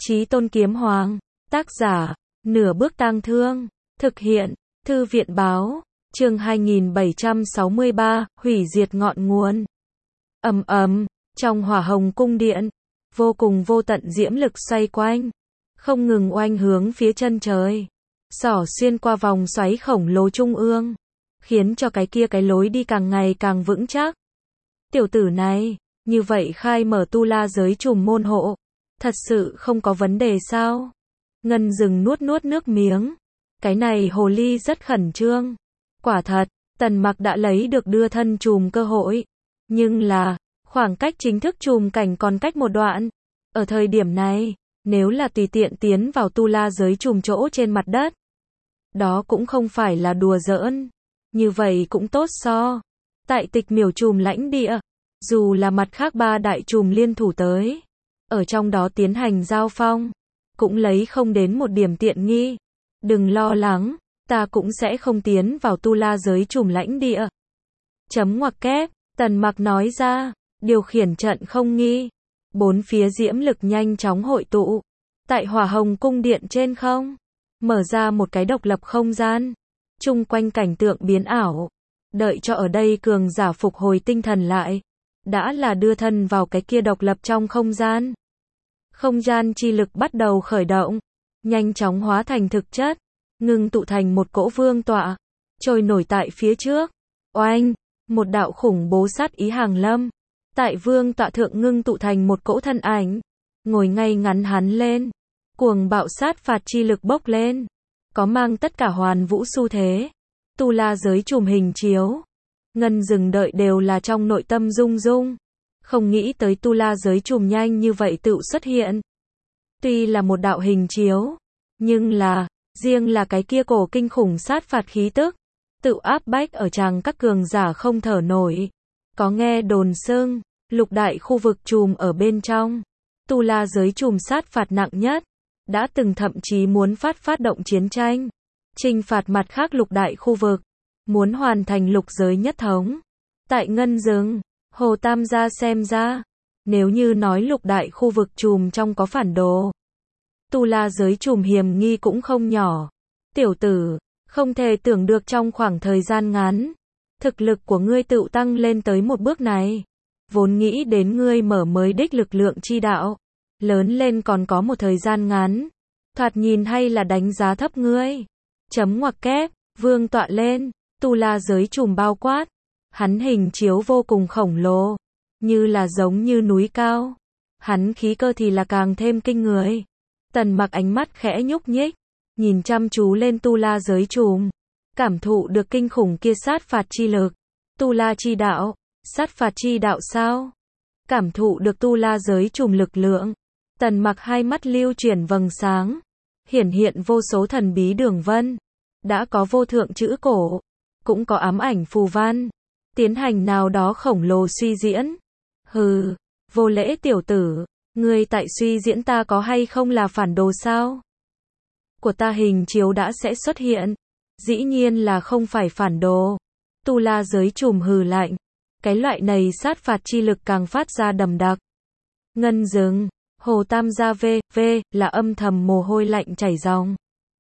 Chí Tôn Kiếm Hoàng. Tác giả, Nửa Bước Tang Thương. Thực hiện, Thư viện báo. Chương 2763, hủy diệt ngọn nguồn. Ầm ầm, trong Hỏa Hồng cung điện, vô cùng vô tận diễm lực xoay quanh, không ngừng oanh hướng phía chân trời, xỏ xuyên qua vòng xoáy khổng lồ trung ương, khiến cho cái lối đi càng ngày càng vững chắc. Tiểu tử này, như vậy khai mở tu la giới trùm môn hộ, thật sự không có vấn đề sao? Ngân Dừng nuốt nước miếng, cái này hồ ly rất khẩn trương. Quả thật, Tần Mặc đã lấy được đưa thân trùm cơ hội, nhưng là, khoảng cách chính thức trùm cảnh còn cách một đoạn. Ở thời điểm này, nếu là tùy tiện tiến vào tu la giới trùm chỗ trên mặt đất, đó cũng không phải là đùa giỡn. Như vậy cũng tốt so. Tại Tịch Miểu trùm lãnh địa, dù là mặt khác ba đại trùm liên thủ tới, ở trong đó tiến hành giao phong, cũng lấy không đến một điểm tiện nghi. Đừng lo lắng, ta cũng sẽ không tiến vào tu la giới trùm lãnh địa. Chấm ngoặc kép, Tần Mặc nói ra, điều khiển trận không nghi. Bốn phía diễm lực nhanh chóng hội tụ. Tại Hỏa Hồng cung điện trên không, mở ra một cái độc lập không gian. Chung quanh cảnh tượng biến ảo. Đợi cho ở đây cường giả phục hồi tinh thần lại. Đã là đưa thân vào cái kia độc lập trong không gian. Không gian chi lực bắt đầu khởi động. Nhanh chóng hóa thành thực chất. Ngưng tụ thành một cỗ vương tọa. Trôi nổi tại phía trước. Oanh! Một đạo khủng bố sát ý hàng lâm. Tại vương tọa thượng ngưng tụ thành một cỗ thân ảnh. Ngồi ngay ngắn hắn lên. Cuồng bạo sát phạt chi lực bốc lên. Có mang tất cả hoàn vũ xu thế. Tu la giới trùm hình chiếu. Ngân Dừng đợi đều là trong nội tâm rung rung. Không nghĩ tới tu la giới trùm nhanh như vậy tự xuất hiện. Tuy là một đạo hình chiếu, nhưng là, riêng là cái kia cổ kinh khủng sát phạt khí tức, tự áp bách ở chàng các cường giả không thở nổi. Có nghe đồn xưng, lục đại khu vực trùm ở bên trong, tu la giới trùm sát phạt nặng nhất, đã từng thậm chí muốn phát động chiến tranh, chinh phạt mặt khác lục đại khu vực, muốn hoàn thành lục giới nhất thống. Tại Ngân Dừng, Hồ Tam gia xem ra, nếu như nói lục đại khu vực trùm trong có phản đồ, tu la giới trùm hiểm nghi cũng không nhỏ. Tiểu tử, không thể tưởng được trong khoảng thời gian ngắn, thực lực của ngươi tự tăng lên tới một bước này. Vốn nghĩ đến ngươi mở mới đích lực lượng chi đạo, lớn lên còn có một thời gian ngắn, thoạt nhìn hay là đánh giá thấp ngươi. Chấm ngoặc kép, vương tọa lên, tu la giới trùm bao quát. Hắn hình chiếu vô cùng khổng lồ, như là giống như núi cao. Hắn khí cơ thì là càng thêm kinh người. Tần Mặc ánh mắt khẽ nhúc nhích, nhìn chăm chú lên tu la giới trùm, cảm thụ được kinh khủng kia sát phạt chi lực. Tu la chi đạo, sát phạt chi đạo sao? Cảm thụ được tu la giới trùm lực lượng, Tần Mặc hai mắt lưu chuyển vầng sáng, hiển hiện vô số thần bí đường vân, đã có vô thượng chữ cổ, cũng có ám ảnh phù văn, tiến hành nào đó khổng lồ suy diễn. Hừ, vô lễ tiểu tử, ngươi tại suy diễn ta có hay không là phản đồ sao? Của ta hình chiếu đã sẽ xuất hiện, dĩ nhiên là không phải phản đồ. Tu la giới trùm hừ lạnh, cái loại này sát phạt chi lực càng phát ra đậm đặc. Ngân Dừng, Hồ Tam gia là âm thầm mồ hôi lạnh chảy ròng.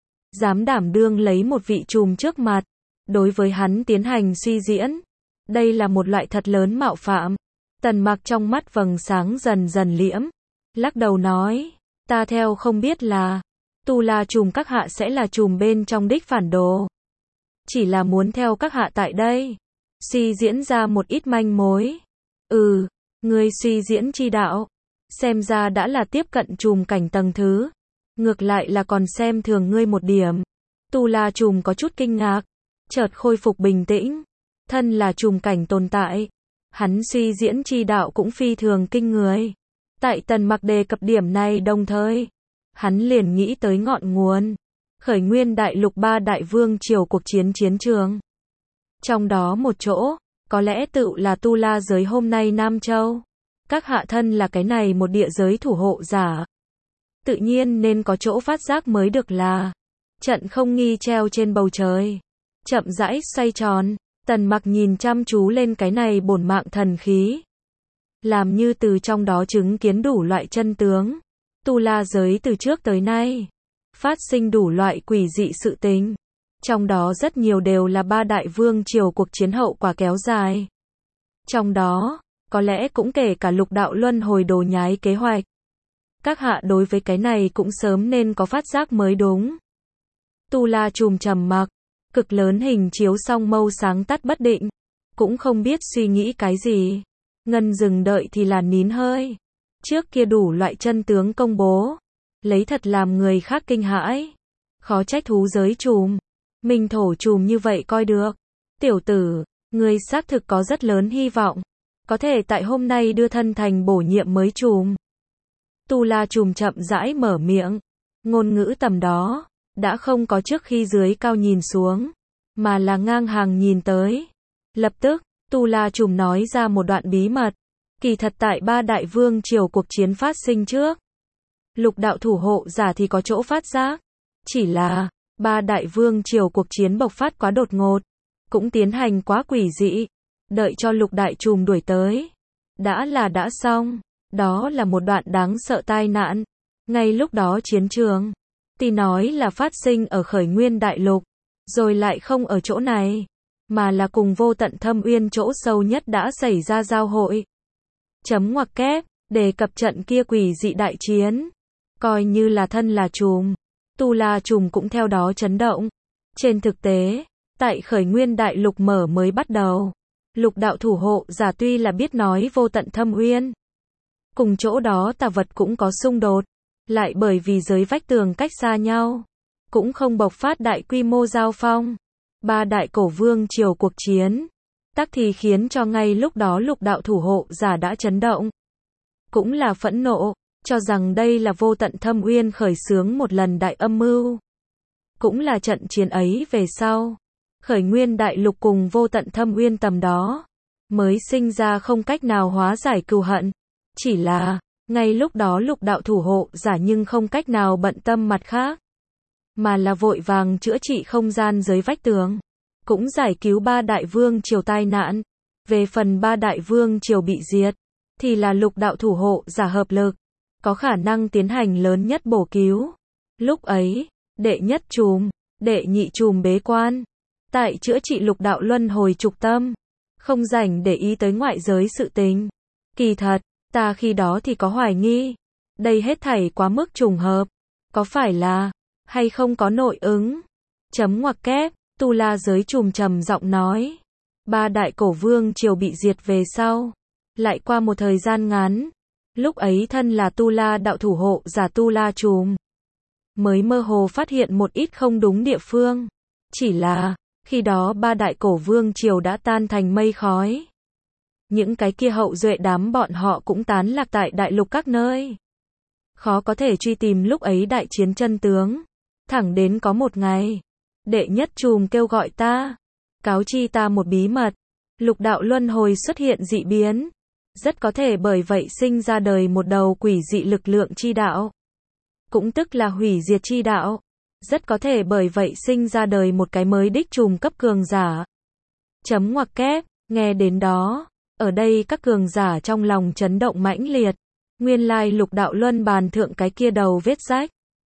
Dám đảm đương lấy một vị trùm trước mặt, đối với hắn tiến hành suy diễn, đây là một loại thật lớn mạo phạm. Tần Mặc trong mắt vầng sáng dần dần liễm, lắc đầu nói, ta theo không biết là tu la trùm các hạ sẽ là trùm bên trong đích phản đồ. Chỉ là muốn theo các hạ tại đây, suy diễn ra một ít manh mối. Ngươi suy diễn chi đạo, xem ra đã là tiếp cận trùm cảnh tầng thứ. Ngược lại là còn xem thường ngươi một điểm. Tu la trùm có chút kinh ngạc, chợt khôi phục bình tĩnh. Thân là trùm cảnh tồn tại, hắn suy diễn chi đạo cũng phi thường kinh người. Tại Tần Mặc đề cập điểm này đồng thời, hắn liền nghĩ tới ngọn nguồn, khởi nguyên đại lục ba đại vương triều cuộc chiến trường. Trong đó một chỗ, có lẽ tự là tu la giới hôm nay Nam Châu. Các hạ thân là cái này một địa giới thủ hộ giả, tự nhiên nên có chỗ phát giác mới được là. Trận không nghi treo trên bầu trời, chậm rãi xoay tròn. Tần Mặc nhìn chăm chú lên cái này bổn mạng thần khí, làm như từ trong đó chứng kiến đủ loại chân tướng. Tu La giới từ trước tới nay phát sinh đủ loại quỷ dị sự tình. Trong đó rất nhiều đều là ba đại vương triều cuộc chiến hậu quả kéo dài. Trong đó, có lẽ cũng kể cả lục đạo luân hồi đồ nhái kế hoạch. Các hạ đối với cái này cũng sớm nên có phát giác mới đúng. Tu La trùm trầm mặc, cực lớn hình chiếu song mâu sáng tắt bất định, cũng không biết suy nghĩ cái gì. Ngân dừng đợi thì là nín hơi. Trước kia đủ loại chân tướng công bố, lấy thật làm người khác kinh hãi. Khó trách thú giới trùm, mình thổ trùm như vậy coi được. Tiểu tử, ngươi xác thực có rất lớn hy vọng, có thể tại hôm nay đưa thân thành bổ nhiệm mới trùm. Tu La trùm chậm rãi mở miệng, ngôn ngữ tầm đó, đã không có trước khi dưới cao nhìn xuống, mà là ngang hàng nhìn tới. Lập tức, Tu La trùm nói ra một đoạn bí mật. Kỳ thật tại ba đại vương triều cuộc chiến phát sinh trước, lục đạo thủ hộ giả thì có chỗ phát giác. Chỉ là, ba đại vương triều cuộc chiến bộc phát quá đột ngột, cũng tiến hành quá quỷ dị. Đợi cho lục đại trùm đuổi tới, đã xong. Đó là một đoạn đáng sợ tai nạn. Ngay lúc đó chiến trường, thì nói là phát sinh ở khởi nguyên đại lục, rồi lại không ở chỗ này, mà là cùng vô tận thâm uyên chỗ sâu nhất đã xảy ra giao hội. Chấm ngoặc kép, đề cập trận kia quỷ dị đại chiến. Coi như là thân là trùm, Tu La trùm cũng theo đó chấn động. Trên thực tế, tại khởi nguyên đại lục mở mới bắt đầu, lục đạo thủ hộ giả tuy là biết nói vô tận thâm uyên, cùng chỗ đó tà vật cũng có xung đột, lại bởi vì giới vách tường cách xa nhau, cũng không bộc phát đại quy mô giao phong. Ba đại cổ vương triều cuộc chiến, tắc thì khiến cho ngay lúc đó lục đạo thủ hộ giả đã chấn động. Cũng là phẫn nộ, cho rằng đây là vô tận thâm uyên khởi xướng một lần đại âm mưu. Cũng là trận chiến ấy về sau, khởi nguyên đại lục cùng vô tận thâm uyên tầm đó, mới sinh ra không cách nào hóa giải cừu hận. Chỉ là, ngay lúc đó lục đạo thủ hộ giả nhưng không cách nào bận tâm mặt khác, mà là vội vàng chữa trị không gian dưới vách tường, cũng giải cứu ba đại vương triều tai nạn. Về phần ba đại vương triều bị diệt, thì là lục đạo thủ hộ giả hợp lực, có khả năng tiến hành lớn nhất bổ cứu. Lúc ấy, đệ nhất trùm, đệ nhị trùm bế quan, tại chữa trị lục đạo luân hồi trục tâm, không rảnh để ý tới ngoại giới sự tình. Kỳ thật, ta khi đó thì có hoài nghi, đây hết thảy quá mức trùng hợp, có phải là, hay không có nội ứng. Chấm ngoặc kép, Tu La giới trùm trầm giọng nói. Ba đại cổ vương triều bị diệt về sau, lại qua một thời gian ngắn, lúc ấy thân là Tu La đạo thủ hộ giả Tu La trùm, mới mơ hồ phát hiện một ít không đúng địa phương. Chỉ là, khi đó ba đại cổ vương triều đã tan thành mây khói. Những cái kia hậu duệ đám bọn họ cũng tán lạc tại đại lục các nơi. Khó có thể truy tìm lúc ấy đại chiến chân tướng. Thẳng đến có một ngày, đệ nhất trùm kêu gọi ta, cáo chi ta một bí mật. Lục đạo luân hồi xuất hiện dị biến. Rất có thể bởi vậy sinh ra đời một đầu quỷ dị lực lượng chi đạo. Cũng tức là hủy diệt chi đạo. Rất có thể bởi vậy sinh ra đời một cái mới đích trùm cấp cường giả. Chấm ngoặc kép, nghe đến đó, ở đây các cường giả trong lòng chấn động mãnh liệt. Nguyên lai lục đạo luân bàn thượng cái kia đầu vết rách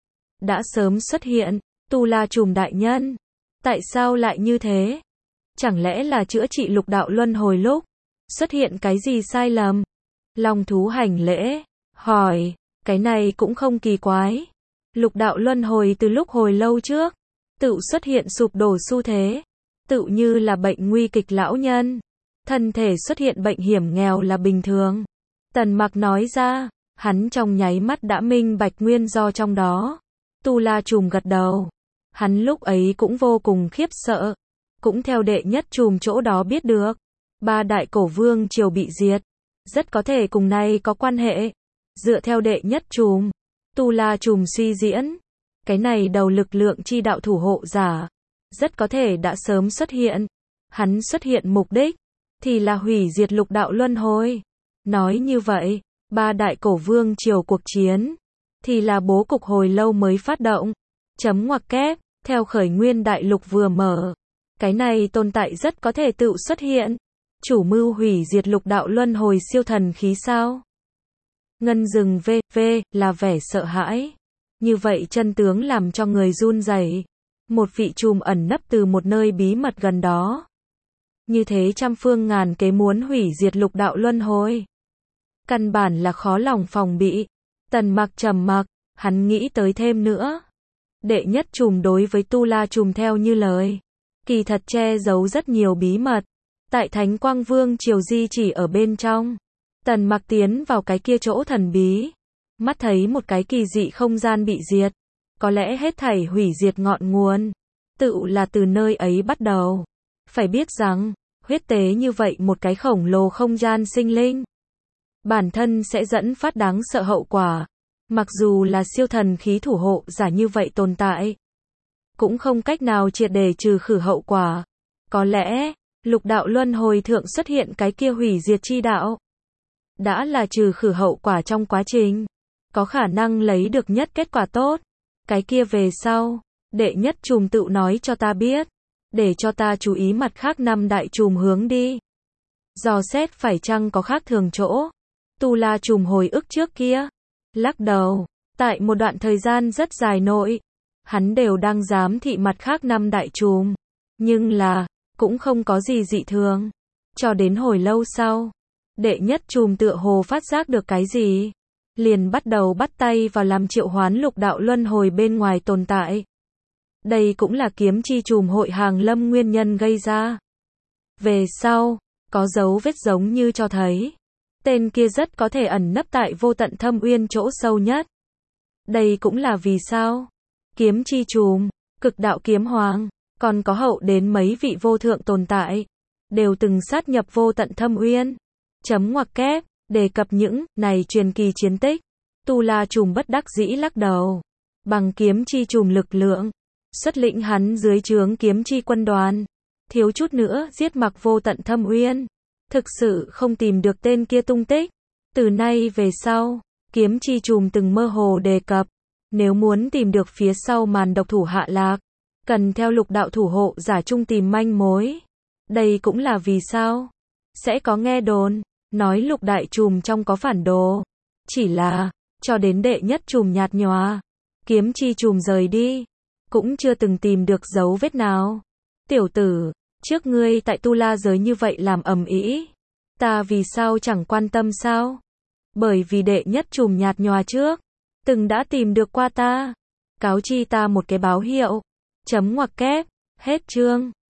đã sớm xuất hiện. Tu La trùm đại nhân, tại sao lại như thế? Chẳng lẽ là chữa trị lục đạo luân hồi lúc xuất hiện cái gì sai lầm? Long thú hành lễ, hỏi, cái này cũng không kỳ quái. Lục đạo luân hồi từ lúc hồi lâu trước, tự xuất hiện sụp đổ xu thế, tự như là bệnh nguy kịch lão nhân, thân thể xuất hiện bệnh hiểm nghèo là bình thường. Tần Mặc nói ra, hắn trong nháy mắt đã minh bạch nguyên do trong đó. Tu La trùm gật đầu, hắn lúc ấy cũng vô cùng khiếp sợ, cũng theo đệ nhất trùm chỗ đó biết được, ba đại cổ vương triều bị diệt, rất có thể cùng này có quan hệ. Dựa theo đệ nhất trùm, Tu La trùm suy diễn, cái này đầu lực lượng chi đạo thủ hộ giả, rất có thể đã sớm xuất hiện. Hắn xuất hiện mục đích, thì là hủy diệt lục đạo luân hồi. Nói như vậy, ba đại cổ vương triều cuộc chiến, thì là bố cục hồi lâu mới phát động. Chấm ngoặc kép, theo khởi nguyên đại lục vừa mở, cái này tồn tại rất có thể tự xuất hiện. Chủ mưu hủy diệt lục đạo luân hồi siêu thần khí sao? Ngân dừng v là vẻ sợ hãi. Như vậy chân tướng làm cho người run rẩy. Một vị trùm ẩn nấp từ một nơi bí mật gần đó. Như thế trăm phương ngàn kế muốn hủy diệt lục đạo luân hồi. Căn bản là khó lòng phòng bị. Tần Mặc trầm mặc, hắn nghĩ tới thêm nữa. Đệ nhất trùm đối với Tu La trùm theo như lời. Kỳ thật che giấu rất nhiều bí mật. Tại Thánh Quang Vương Triều di chỉ ở bên trong. Tần Mặc tiến vào cái kia chỗ thần bí. Mắt thấy một cái kỳ dị không gian bị diệt. Có lẽ hết thảy hủy diệt ngọn nguồn. Tự là từ nơi ấy bắt đầu. Phải biết rằng, huyết tế như vậy một cái khổng lồ không gian sinh linh. Bản thân sẽ dẫn phát đáng sợ hậu quả. Mặc dù là siêu thần khí thủ hộ giả như vậy tồn tại. Cũng không cách nào triệt để trừ khử hậu quả. Có lẽ, lục đạo luân hồi thượng xuất hiện cái kia hủy diệt chi đạo. Đã là trừ khử hậu quả trong quá trình. Có khả năng lấy được nhất kết quả tốt. Cái kia về sau, đệ nhất trùm tự nói cho ta biết. Để cho ta chú ý mặt khác 5 đại trùm hướng đi. Dò xét phải chăng có khác thường chỗ. Tu La trùm hồi ức trước kia. Lắc đầu, tại một đoạn thời gian rất dài nội. Hắn đều đang giám thị mặt khác 5 đại trùm. Nhưng là, cũng không có gì dị thường. Cho đến hồi lâu sau, đệ nhất trùm tựa hồ phát giác được cái gì. Liền bắt đầu bắt tay vào làm triệu hoán lục đạo luân hồi bên ngoài tồn tại. Đây cũng là kiếm chi trùm hội hàng lâm nguyên nhân gây ra. Về sau, có dấu vết giống như cho thấy. Tên kia rất có thể ẩn nấp tại vô tận thâm uyên chỗ sâu nhất. Đây cũng là vì sao. Kiếm chi trùm, cực đạo kiếm hoàng, còn có hậu đến mấy vị vô thượng tồn tại. Đều từng sát nhập vô tận thâm uyên. Chấm ngoặc kép, đề cập những này truyền kỳ chiến tích. Tu La trùm bất đắc dĩ lắc đầu. Bằng kiếm chi trùm lực lượng. Xuất lĩnh hắn dưới trướng kiếm chi quân đoàn. Thiếu chút nữa giết mặc vô tận thâm uyên. Thực sự không tìm được tên kia tung tích. Từ nay về sau, kiếm chi trùm từng mơ hồ đề cập. Nếu muốn tìm được phía sau màn độc thủ hạ lạc. Cần theo lục đạo thủ hộ giả chung tìm manh mối. Đây cũng là vì sao. Sẽ có nghe đồn. Nói lục đại trùm trong có phản đồ. Chỉ là, cho đến đệ nhất trùm nhạt nhòa. Kiếm chi trùm rời đi. Cũng chưa từng tìm được dấu vết nào. Tiểu tử, trước ngươi tại Tu La giới như vậy làm ầm ĩ. Ta vì sao chẳng quan tâm sao? Bởi vì đệ nhất trùm nhạt nhòa trước. Từng đã tìm được qua ta. Cáo chi ta một cái báo hiệu. Chấm ngoặc kép. Hết chương.